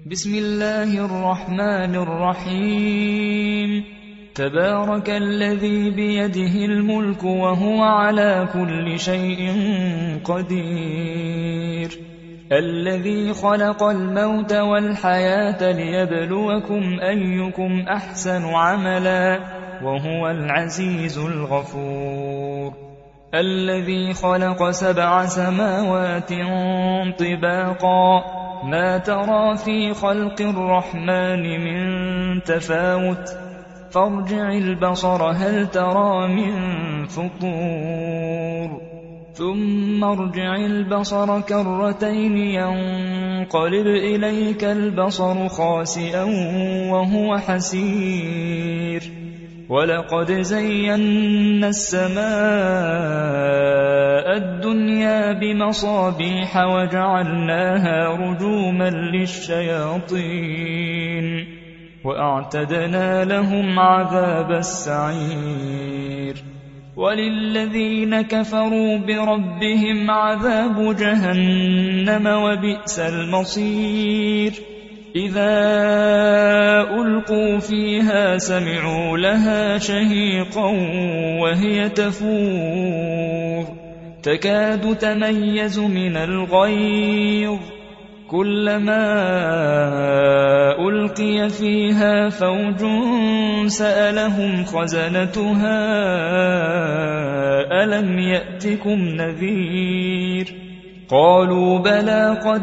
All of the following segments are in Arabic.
بسم الله الرحمن الرحيم. تبارك الذي بيده الملك وهو على كل شيء قدير، الذي خلق الموت والحياة ليبلوكم أيكم أحسن عملا وهو العزيز الغفور، الذي خلق 7 سماوات طباقا ما ترى في خلق الرحمن من تفاوت، فارجع البصر هل ترى من فطور، ثم ارجع البصر كرتين ينقلب إليك البصر خاسئا وهو حسير، ولقد زينا السماء الدنيا بمصابيح وجعلناها رجوما للشياطين وأعتدنا لهم عذاب السعير، وللذين كفروا بربهم عذاب جهنم وبئس المصير، إذا ألقوا فيها سمعوا لها شهيقا وهي تفور تكاد تميز من الغيظ، كلما ألقي فيها فوج سألهم خزنتها ألم يأتكم نذير، قالوا بلى قد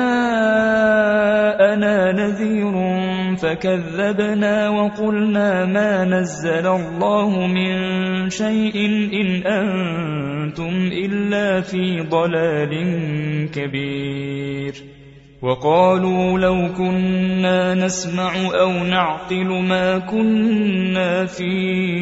جاءنا نذير فكذبنا وقلنا ما نزل الله من شيء إن أنتم إلا في ضلال كبير، وقالوا لو كنا نسمع أو نعقل ما كنا في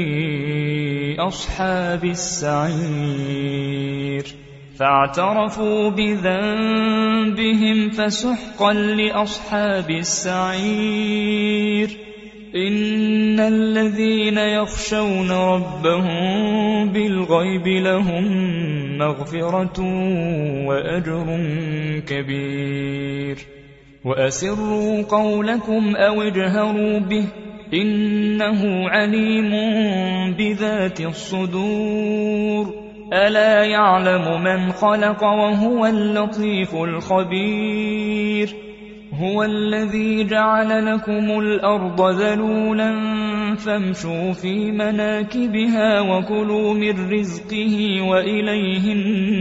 أصحاب السعير، فاعترفوا بذنبهم فسحقا لأصحاب السعير، إن الذين يخشون ربهم بالغيب لهم مغفرة وأجر كبير، وأسروا قولكم أو اجهروا به إنه عليم بذات الصدور، ألا يعلم من خلق وهو اللطيف الخبير، هو الذي جعل لكم الأرض ذلولا فامشوا في مناكبها وكلوا من رزقه وإليه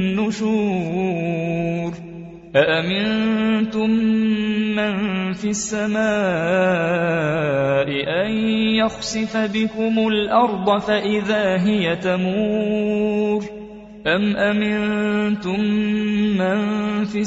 النشور، أأمنتم من في السماء أن يخسف بكم الأرض فإذا هي تمور، أم أمنتم من في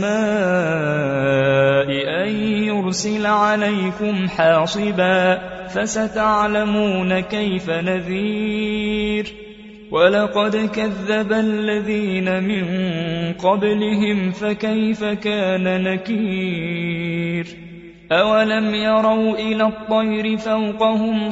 السماء أن يرسل عليكم حاصبا فستعلمون كيف نذير، ولقد كذب الذين من قبلهم فكيف كان نكير، أولم يروا إلى الطير فوقهم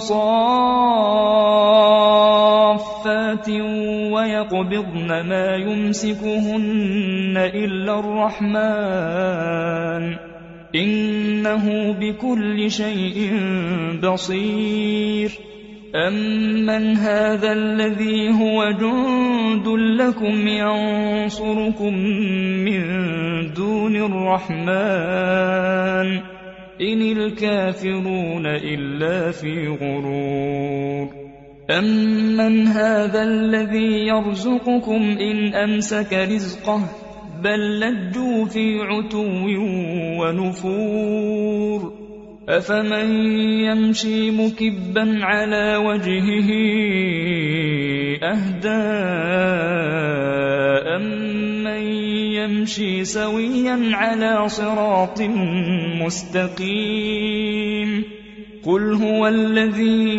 صافات ويقبضن ما يمسكهن إلا الرحمن إنه بكل شيء بصير، أمن هذا الذي هو جند لكم ينصركم من دون الرحمن إن الكافرون إلا في غرور، أمن هذا الذي يرزقكم إن أمسك رزقه بل لجوا في عتو ونفور، أفمن يمشي مكبا على وجهه أهدى أمن يمشي سويا على صراط مستقيم، قل هو الذي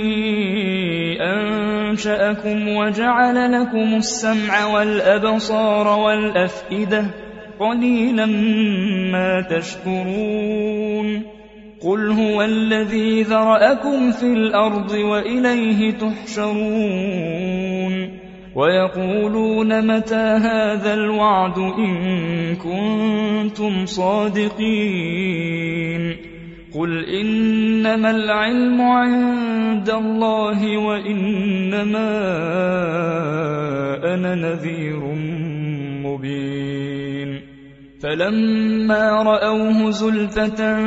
أنشأكم وجعل لكم السمع والأبصار والأفئدة قليلا ما تشكرون، قل هو الذي ذرأكم في الأرض وإليه تحشرون، ويقولون متى هذا الوعد إن كنتم صادقين قل إنما العلم عند الله وإنما أنا نذير مبين فلما رأوه زلفة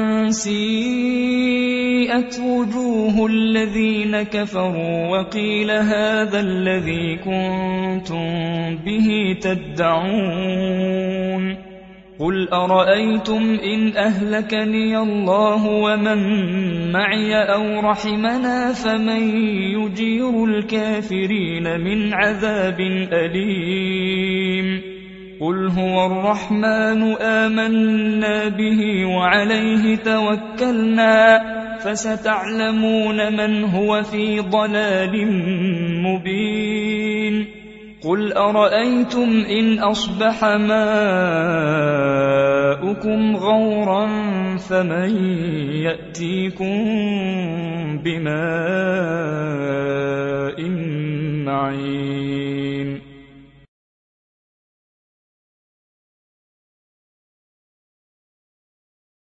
سيئت وجوه الذين كفروا وقيل هذا الذي كنتم به تدعون قل أرأيتم إن أهلكني الله ومن معي أو رحمنا فمن يجير الكافرين من عذاب أليم قل هو الرحمن آمنا به وعليه توكلنا فستعلمون من هو في ضلال مبين قل أرأيتم إن أصبح ماؤكم غورا فمن يأتيكم بماء معين